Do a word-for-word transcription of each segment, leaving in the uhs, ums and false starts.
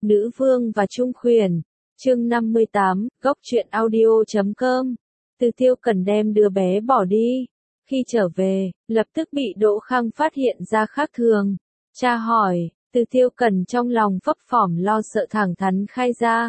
Nữ vương và trung khuyển, chương năm mươi tám, góc truyện audio chấm com. Từ Tiêu Cần đem đứa bé bỏ đi. Khi trở về, lập tức bị Đỗ Khang phát hiện ra khác thường. Cha hỏi, Từ Tiêu Cần trong lòng phấp phỏng lo sợ thẳng thắn khai ra.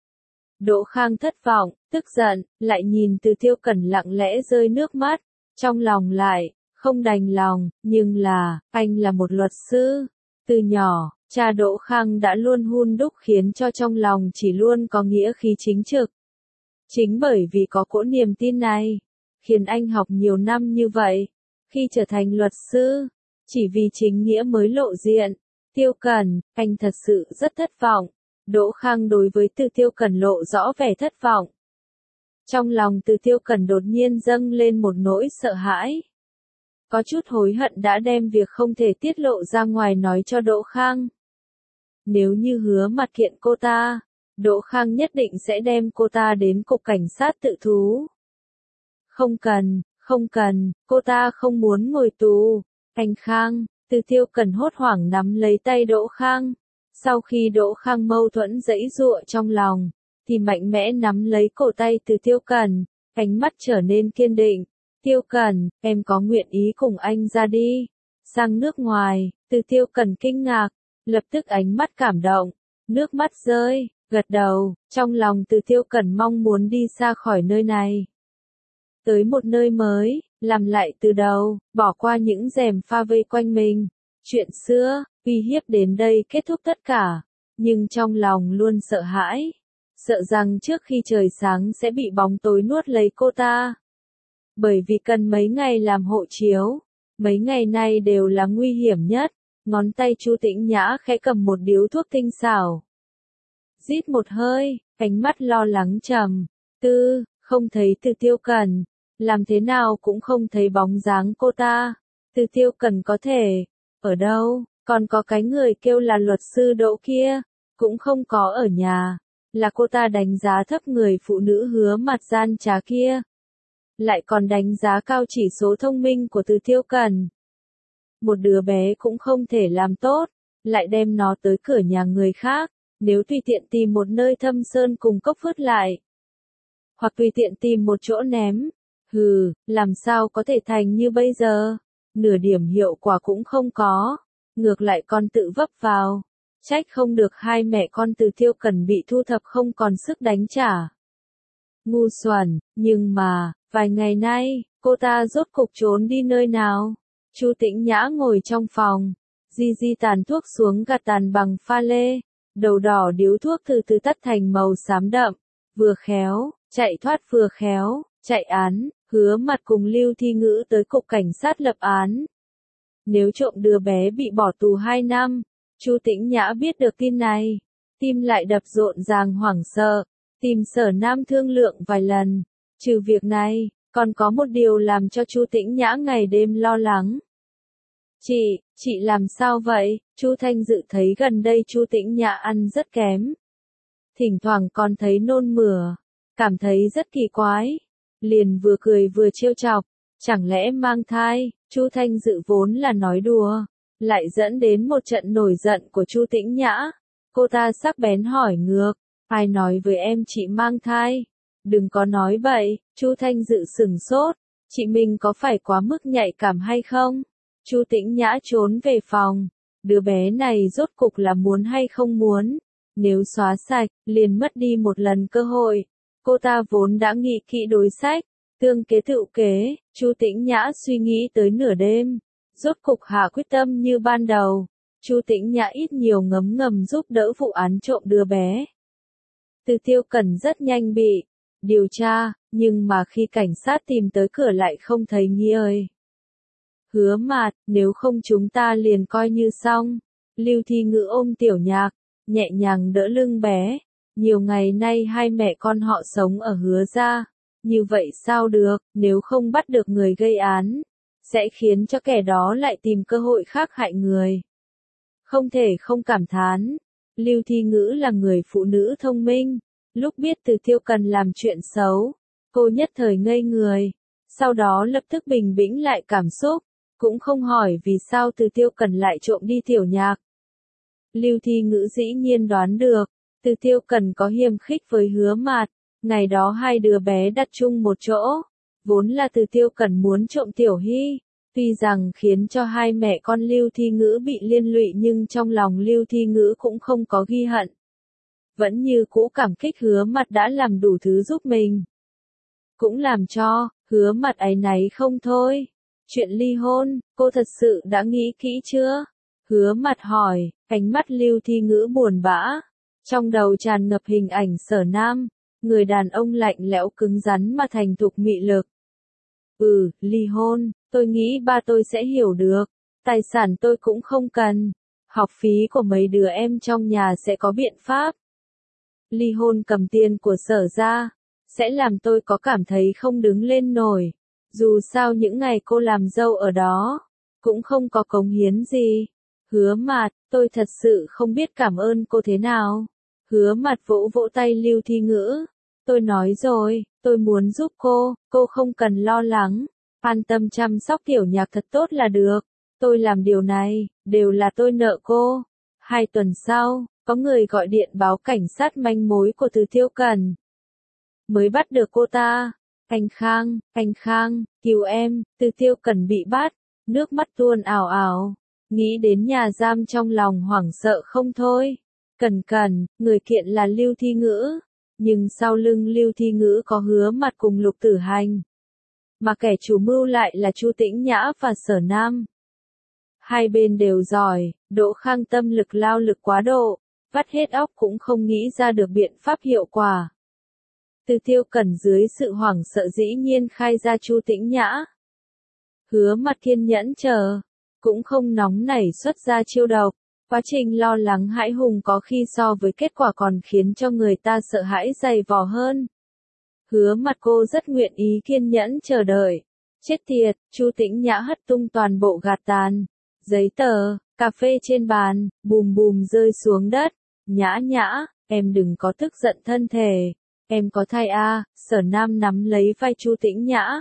Đỗ Khang thất vọng, tức giận, lại nhìn Từ Tiêu Cần lặng lẽ rơi nước mắt. Trong lòng lại, không đành lòng, nhưng là, anh là một luật sư. Từ nhỏ, cha Đỗ Khang đã luôn hun đúc khiến cho trong lòng chỉ luôn có nghĩa khí chính trực. Chính bởi vì có cỗ niềm tin này, khiến anh học nhiều năm như vậy. Khi trở thành luật sư, chỉ vì chính nghĩa mới lộ diện. Tiêu Cần, anh thật sự rất thất vọng. Đỗ Khang đối với Từ Tiêu Cần lộ rõ vẻ thất vọng. Trong lòng Từ Tiêu Cần đột nhiên dâng lên một nỗi sợ hãi. Có chút hối hận đã đem việc không thể tiết lộ ra ngoài nói cho Đỗ Khang. Nếu như hứa mặt kiện cô ta, Đỗ Khang nhất định sẽ đem cô ta đến cục cảnh sát tự thú. Không cần, không cần, cô ta không muốn ngồi tù. Anh Khang, Từ Tiêu Cần hốt hoảng nắm lấy tay Đỗ Khang. Sau khi Đỗ Khang mâu thuẫn giãy giụa trong lòng, thì mạnh mẽ nắm lấy cổ tay Từ Tiêu Cần, ánh mắt trở nên kiên định. Tiêu Cần, em có nguyện ý cùng anh ra đi, sang nước ngoài. Từ Tiêu Cần kinh ngạc, lập tức ánh mắt cảm động, nước mắt rơi, gật đầu, trong lòng Từ Tiêu Cần mong muốn đi xa khỏi nơi này. Tới một nơi mới, làm lại từ đầu, bỏ qua những rèm pha vây quanh mình. Chuyện xưa, uy hiếp đến đây kết thúc tất cả, nhưng trong lòng luôn sợ hãi. Sợ rằng trước khi trời sáng sẽ bị bóng tối nuốt lấy cô ta. Bởi vì cần mấy ngày làm hộ chiếu, mấy ngày nay đều là nguy hiểm nhất. Ngón tay Chu Tĩnh Nhã khẽ cầm một điếu thuốc tinh xảo. Rít một hơi, ánh mắt lo lắng trầm tư, không thấy Từ Tiêu Cần, làm thế nào cũng không thấy bóng dáng cô ta. Từ Tiêu Cần có thể, ở đâu, còn có cái người kêu là luật sư Đỗ kia, cũng không có ở nhà, là cô ta đánh giá thấp người phụ nữ hứa mặt gian trá kia. Lại còn đánh giá cao chỉ số thông minh của Từ Tiêu Cần. Một đứa bé cũng không thể làm tốt, lại đem nó tới cửa nhà người khác, nếu tùy tiện tìm một nơi thâm sơn cùng cốc vứt lại. Hoặc tùy tiện tìm một chỗ ném, hừ, làm sao có thể thành như bây giờ, nửa điểm hiệu quả cũng không có, ngược lại còn tự vấp vào, trách không được hai mẹ con Từ Tiêu Cần bị thu thập không còn sức đánh trả. Ngu xuẩn, nhưng mà, vài ngày nay, cô ta rốt cục trốn đi nơi nào? Chu Tĩnh Nhã ngồi trong phòng, di di tàn thuốc xuống gạt tàn bằng pha lê, đầu đỏ điếu thuốc từ từ tắt thành màu xám đậm, vừa khéo, chạy thoát vừa khéo, chạy án, hứa mặt cùng Lưu Thi Ngữ tới cục cảnh sát lập án. Nếu trộm đứa bé bị bỏ tù hai năm, Chu Tĩnh Nhã biết được tin này, tim lại đập rộn ràng hoảng sợ, tìm Sở Nam thương lượng vài lần, trừ việc này. Còn có một điều làm cho Chu Tĩnh Nhã ngày đêm lo lắng. Chị, chị làm sao vậy? Chu Thanh Dự thấy gần đây Chu Tĩnh Nhã ăn rất kém. Thỉnh thoảng còn thấy nôn mửa, cảm thấy rất kỳ quái. Liền vừa cười vừa trêu chọc, chẳng lẽ mang thai? Chu Thanh Dự vốn là nói đùa, lại dẫn đến một trận nổi giận của Chu Tĩnh Nhã. Cô ta sắc bén hỏi ngược, ai nói với em chị mang thai? Đừng có nói bậy. Chu Thanh Dự sửng sốt, chị mình có phải quá mức nhạy cảm hay không? Chu Tĩnh Nhã trốn về phòng, đứa bé này rốt cục là muốn hay không muốn? Nếu xóa sạch, liền mất đi một lần cơ hội. Cô ta vốn đã nghĩ kỹ đối sách, tương kế tựu kế. Chu Tĩnh Nhã suy nghĩ tới nửa đêm, rốt cục hạ quyết tâm như ban đầu. Chu Tĩnh Nhã ít nhiều ngấm ngầm giúp đỡ vụ án trộm đứa bé. Từ Tiêu Cần rất nhanh bị điều tra, nhưng mà khi cảnh sát tìm tới cửa lại không thấy Nghĩa ơi. Hứa Mạt, nếu không chúng ta liền coi như xong. Lưu Thi Ngữ ôm Tiểu Nhạc, nhẹ nhàng đỡ lưng bé. Nhiều ngày nay hai mẹ con họ sống ở Hứa gia, như vậy sao được, nếu không bắt được người gây án, sẽ khiến cho kẻ đó lại tìm cơ hội khác hại người. Không thể không cảm thán, Lưu Thi Ngữ là người phụ nữ thông minh. Lúc biết Từ Tiêu Cần làm chuyện xấu, cô nhất thời ngây người, sau đó lập tức bình tĩnh lại cảm xúc, cũng không hỏi vì sao Từ Tiêu Cần lại trộm đi Tiểu Nhạc. Lưu Thi Ngữ dĩ nhiên đoán được, Từ Tiêu Cần có hiềm khích với Hứa Mạt, ngày đó hai đứa bé đặt chung một chỗ, vốn là Từ Tiêu Cần muốn trộm Tiểu Hy, tuy rằng khiến cho hai mẹ con Lưu Thi Ngữ bị liên lụy nhưng trong lòng Lưu Thi Ngữ cũng không có ghi hận. Vẫn như cũ cảm kích Hứa Mạt đã làm đủ thứ giúp mình. Cũng làm cho, Hứa Mạt áy náy không thôi. Chuyện ly hôn, cô thật sự đã nghĩ kỹ chưa? Hứa Mạt hỏi, ánh mắt Lưu Thi Ngữ buồn bã. Trong đầu tràn ngập hình ảnh Sở Nam, người đàn ông lạnh lẽo cứng rắn mà thành thục mị lực. Ừ, ly hôn, tôi nghĩ ba tôi sẽ hiểu được. Tài sản tôi cũng không cần. Học phí của mấy đứa em trong nhà sẽ có biện pháp. Ly hôn cầm tiền của Sở ra, sẽ làm tôi có cảm thấy không đứng lên nổi. Dù sao những ngày cô làm dâu ở đó, cũng không có cống hiến gì. Hứa Mạt, tôi thật sự không biết cảm ơn cô thế nào. Hứa Mạt vỗ vỗ tay Lưu Thi Ngữ. Tôi nói rồi, tôi muốn giúp cô, cô không cần lo lắng. An tâm chăm sóc Tiểu Nhạc thật tốt là được. Tôi làm điều này, đều là tôi nợ cô. Hai tuần sau, có người gọi điện báo cảnh sát manh mối của Từ Tiêu Cần. Mới bắt được cô ta. Anh Khang, anh Khang, cứu em, Từ Tiêu Cần bị bắt. Nước mắt tuôn ảo ảo. Nghĩ đến nhà giam trong lòng hoảng sợ không thôi. Cần Cần, người kiện là Lưu Thi Ngữ. Nhưng sau lưng Lưu Thi Ngữ có Hứa Mạt cùng Lục Tử Hành. Mà kẻ chủ mưu lại là Chu Tĩnh Nhã và Sở Nam. Hai bên đều giỏi, Đỗ Khang tâm lực lao lực quá độ, vắt hết óc cũng không nghĩ ra được biện pháp hiệu quả. Từ Tiêu Cần dưới sự hoảng sợ dĩ nhiên khai ra Chu Tĩnh Nhã. Hứa Mạt kiên nhẫn chờ, cũng không nóng nảy xuất ra chiêu độc. Quá trình lo lắng hãi hùng có khi so với kết quả còn khiến cho người ta sợ hãi dày vò hơn. Hứa Mạt cô rất nguyện ý kiên nhẫn chờ đợi. Chết tiệt, Chu Tĩnh Nhã hất tung toàn bộ gạt tàn, giấy tờ, cà phê trên bàn, bùm bùm rơi xuống đất. Nhã Nhã, em đừng có tức giận thân thể. Em có thai à, Sở Nam nắm lấy vai Chu Tĩnh Nhã.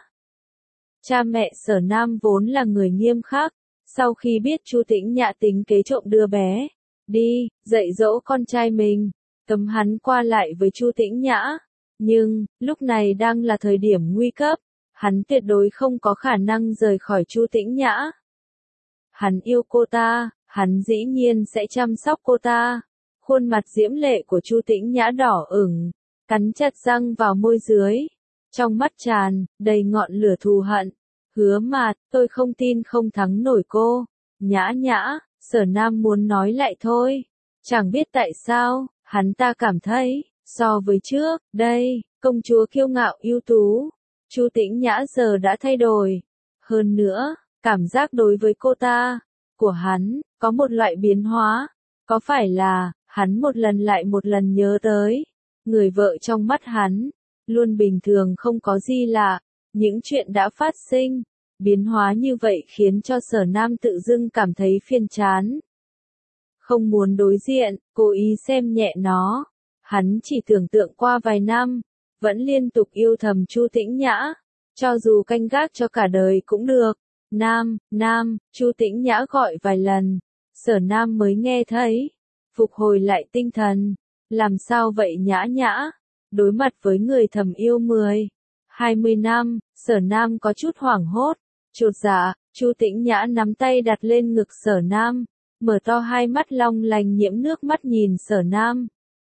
Cha mẹ Sở Nam vốn là người nghiêm khắc. Sau khi biết Chu Tĩnh Nhã tính kế trộm đứa bé, đi, dạy dỗ con trai mình, cấm hắn qua lại với Chu Tĩnh Nhã. Nhưng, lúc này đang là thời điểm nguy cấp, hắn tuyệt đối không có khả năng rời khỏi Chu Tĩnh Nhã. Hắn yêu cô ta, hắn dĩ nhiên sẽ chăm sóc cô ta. Khuôn mặt diễm lệ của Chu Tĩnh Nhã đỏ ửng, cắn chặt răng vào môi dưới, trong mắt tràn đầy ngọn lửa thù hận. Hứa Mạt, tôi không tin không thắng nổi cô. Nhã Nhã, Sở Nam muốn nói lại thôi. Chẳng biết tại sao, hắn ta cảm thấy, so với trước, đây, công chúa kiêu ngạo ưu tú, Chu Tĩnh Nhã giờ đã thay đổi. Hơn nữa, cảm giác đối với cô ta, của hắn, có một loại biến hóa. Có phải là, hắn một lần lại một lần nhớ tới, người vợ trong mắt hắn, luôn bình thường không có gì lạ. Những chuyện đã phát sinh, biến hóa như vậy khiến cho Sở Nam tự dưng cảm thấy phiền chán. Không muốn đối diện, cố ý xem nhẹ nó. Hắn chỉ tưởng tượng qua vài năm, vẫn liên tục yêu thầm Chu Tĩnh Nhã. Cho dù canh gác cho cả đời cũng được. Nam, Nam, Chu Tĩnh Nhã gọi vài lần. Sở Nam mới nghe thấy. Phục hồi lại tinh thần. Làm sao vậy Nhã Nhã? Đối mặt với người thầm yêu mười, hai mươi năm, Sở Nam có chút hoảng hốt, chột dạ. Chu Tĩnh Nhã nắm tay đặt lên ngực Sở Nam, mở to hai mắt long lanh nhiễm nước mắt nhìn Sở Nam.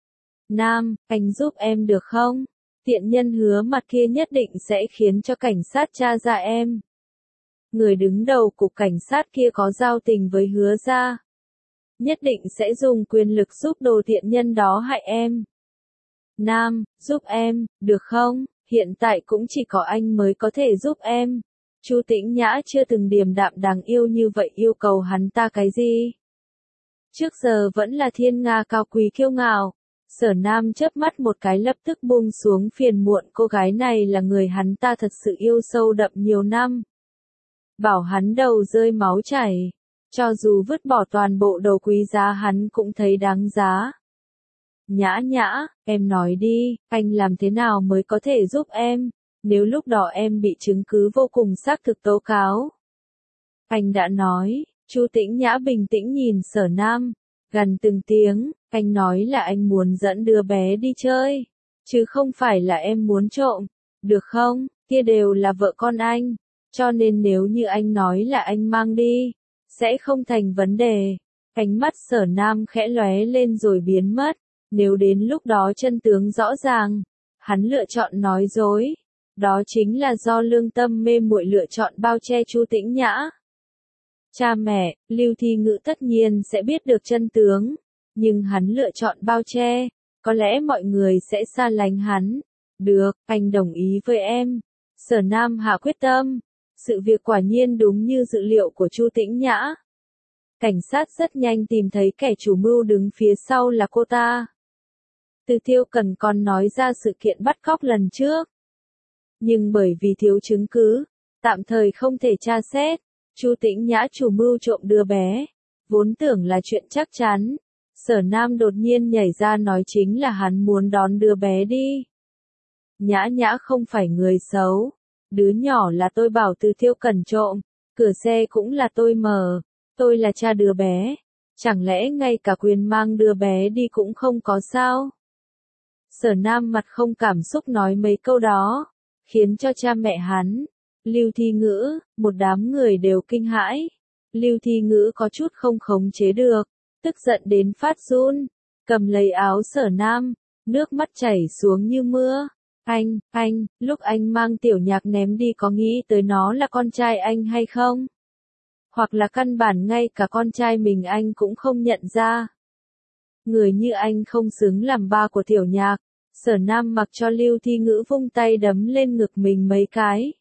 Nam, anh giúp em được không? Tiện nhân Hứa Mạt kia nhất định sẽ khiến cho cảnh sát tra ra em. Người đứng đầu cục cảnh sát kia có giao tình với Hứa gia, nhất định sẽ dùng quyền lực giúp đồ tiện nhân đó hại em. Nam, giúp em, được không? Hiện tại cũng chỉ có anh mới có thể giúp em. Chu Tĩnh Nhã chưa từng điềm đạm đáng yêu như vậy yêu cầu hắn ta cái gì? Trước giờ vẫn là thiên nga cao quý kiêu ngạo. Sở Nam chớp mắt một cái lập tức buông xuống phiền muộn, cô gái này là người hắn ta thật sự yêu sâu đậm nhiều năm. Bảo hắn đầu rơi máu chảy. Cho dù vứt bỏ toàn bộ đồ quý giá hắn cũng thấy đáng giá. Nhã Nhã, em nói đi, anh làm thế nào mới có thể giúp em, nếu lúc đó em bị chứng cứ vô cùng xác thực tố cáo. Anh đã nói, Chu Tĩnh Nhã bình tĩnh nhìn Sở Nam, Gần từng tiếng, anh nói là anh muốn dẫn đứa bé đi chơi, chứ không phải là em muốn trộm, được không? Kia đều là vợ con anh, cho nên nếu như anh nói là anh mang đi, sẽ không thành vấn đề. Ánh mắt Sở Nam khẽ lóe lên rồi biến mất, nếu đến lúc đó chân tướng rõ ràng, hắn lựa chọn nói dối, đó chính là do lương tâm mê muội lựa chọn bao che Chu Tĩnh Nhã. Cha mẹ, Lưu Thi Ngữ tất nhiên sẽ biết được chân tướng, nhưng hắn lựa chọn bao che, có lẽ mọi người sẽ xa lánh hắn. Được, anh đồng ý với em. Sở Nam hạ quyết tâm. Sự việc quả nhiên đúng như dự liệu của Chu Tĩnh Nhã. Cảnh sát rất nhanh tìm thấy kẻ chủ mưu đứng phía sau là cô ta. Từ Tiêu Cần còn nói ra sự kiện bắt cóc lần trước. Nhưng bởi vì thiếu chứng cứ, tạm thời không thể tra xét. Chu Tĩnh Nhã chủ mưu trộm đứa bé, vốn tưởng là chuyện chắc chắn. Sở Nam đột nhiên nhảy ra nói chính là hắn muốn đón đứa bé đi. Nhã Nhã không phải người xấu. Đứa nhỏ là tôi bảo Từ Tiêu Cần trộm, cửa xe cũng là tôi mở. Tôi là cha đứa bé. Chẳng lẽ ngay cả quyền mang đứa bé đi cũng không có sao? Sở Nam mặt không cảm xúc nói mấy câu đó, khiến cho cha mẹ hắn, Lưu Thi Ngữ, một đám người đều kinh hãi. Lưu Thi Ngữ có chút không khống chế được, tức giận đến phát run, cầm lấy áo Sở Nam, nước mắt chảy xuống như mưa. Anh, anh, lúc anh mang Tiểu Nhạc ném đi có nghĩ tới nó là con trai anh hay không? Hoặc là căn bản ngay cả con trai mình anh cũng không nhận ra. Người như anh không xứng làm ba của Tiểu Nhạc. Sở Nam mặc cho Lưu Thi Ngữ vung tay đấm lên ngực mình mấy cái.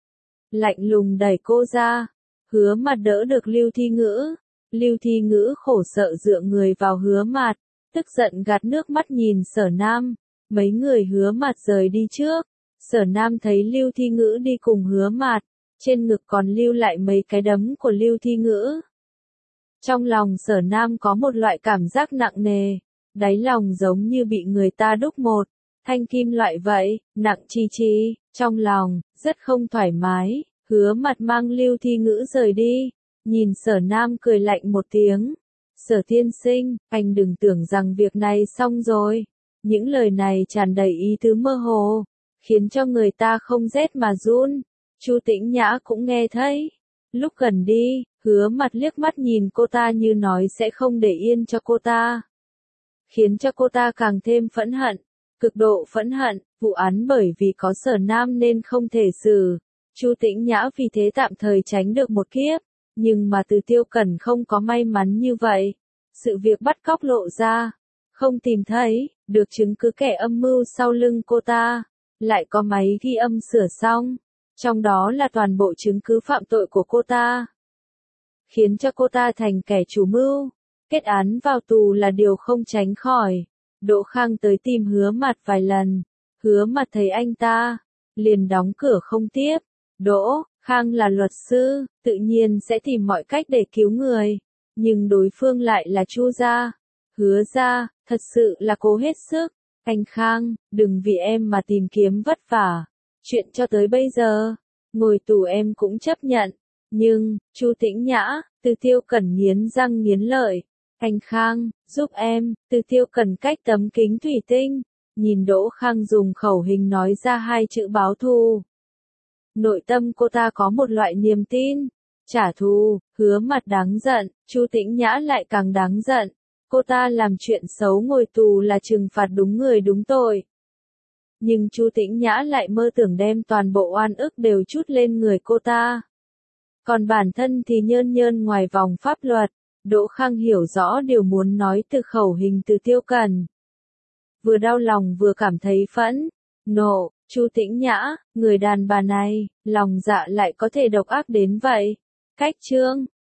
Lạnh lùng đẩy cô ra, Hứa Mặt đỡ được Lưu Thi Ngữ. Lưu Thi Ngữ khổ sợ dựa người vào Hứa Mặt, tức giận gạt nước mắt nhìn Sở Nam. Mấy người Hứa Mặt rời đi trước. Sở Nam thấy Lưu Thi Ngữ đi cùng Hứa Mặt, trên ngực còn lưu lại mấy cái đấm của Lưu Thi Ngữ. Trong lòng Sở Nam có một loại cảm giác nặng nề, đáy lòng giống như bị người ta đúc một thanh kim loại vậy, nặng chi chi, trong lòng, rất không thoải mái. Hứa Mặt mang Lưu Thi Ngữ rời đi, nhìn Sở Nam cười lạnh một tiếng. Sở tiên sinh, anh đừng tưởng rằng việc này xong rồi. Những lời này tràn đầy ý tứ mơ hồ, khiến cho người ta không rét mà run. Chu Tĩnh Nhã cũng nghe thấy. Lúc gần đi, Hứa Mặt liếc mắt nhìn cô ta như nói sẽ không để yên cho cô ta, khiến cho cô ta càng thêm phẫn hận, cực độ phẫn hận. Vụ án bởi vì có Sở Nam nên không thể xử. Chu Tĩnh Nhã vì thế tạm thời tránh được một kiếp, nhưng mà Từ Tiêu Cần không có may mắn như vậy. Sự việc bắt cóc lộ ra, không tìm thấy được chứng cứ kẻ âm mưu sau lưng cô ta, lại có máy ghi âm sửa xong, trong đó là toàn bộ chứng cứ phạm tội của cô ta, khiến cho cô ta thành kẻ chủ mưu, kết án vào tù là điều không tránh khỏi. Đỗ Khang tới tìm Hứa Mặt vài lần, Hứa Mặt thấy anh ta, liền đóng cửa không tiếp. Đỗ Khang là luật sư, tự nhiên sẽ tìm mọi cách để cứu người, nhưng đối phương lại là Chu gia, Hứa gia, thật sự là cố hết sức. Anh Khang, đừng vì em mà tìm kiếm vất vả. Chuyện cho tới bây giờ, ngồi tù em cũng chấp nhận. Nhưng, Chu Tĩnh Nhã, Từ Tiêu Cần nghiến răng nghiến lợi. Anh Khang, giúp em. Từ Tiêu Cần cách tấm kính thủy tinh, nhìn Đỗ Khang dùng khẩu hình nói ra hai chữ báo thù. Nội tâm cô ta có một loại niềm tin. Trả thù. Hứa Mặt đáng giận, Chu Tĩnh Nhã lại càng đáng giận. Cô ta làm chuyện xấu ngồi tù là trừng phạt đúng người đúng tội. Nhưng Chu Tĩnh Nhã lại mơ tưởng đem toàn bộ oan ức đều trút lên người cô ta. Còn bản thân thì nhơn nhơn ngoài vòng pháp luật. Đỗ Khang hiểu rõ điều muốn nói từ khẩu hình Từ Tiêu Cần. Vừa đau lòng vừa cảm thấy phẫn, nộ. Chu Tĩnh Nhã, người đàn bà này, lòng dạ lại có thể độc ác đến vậy. Cách chương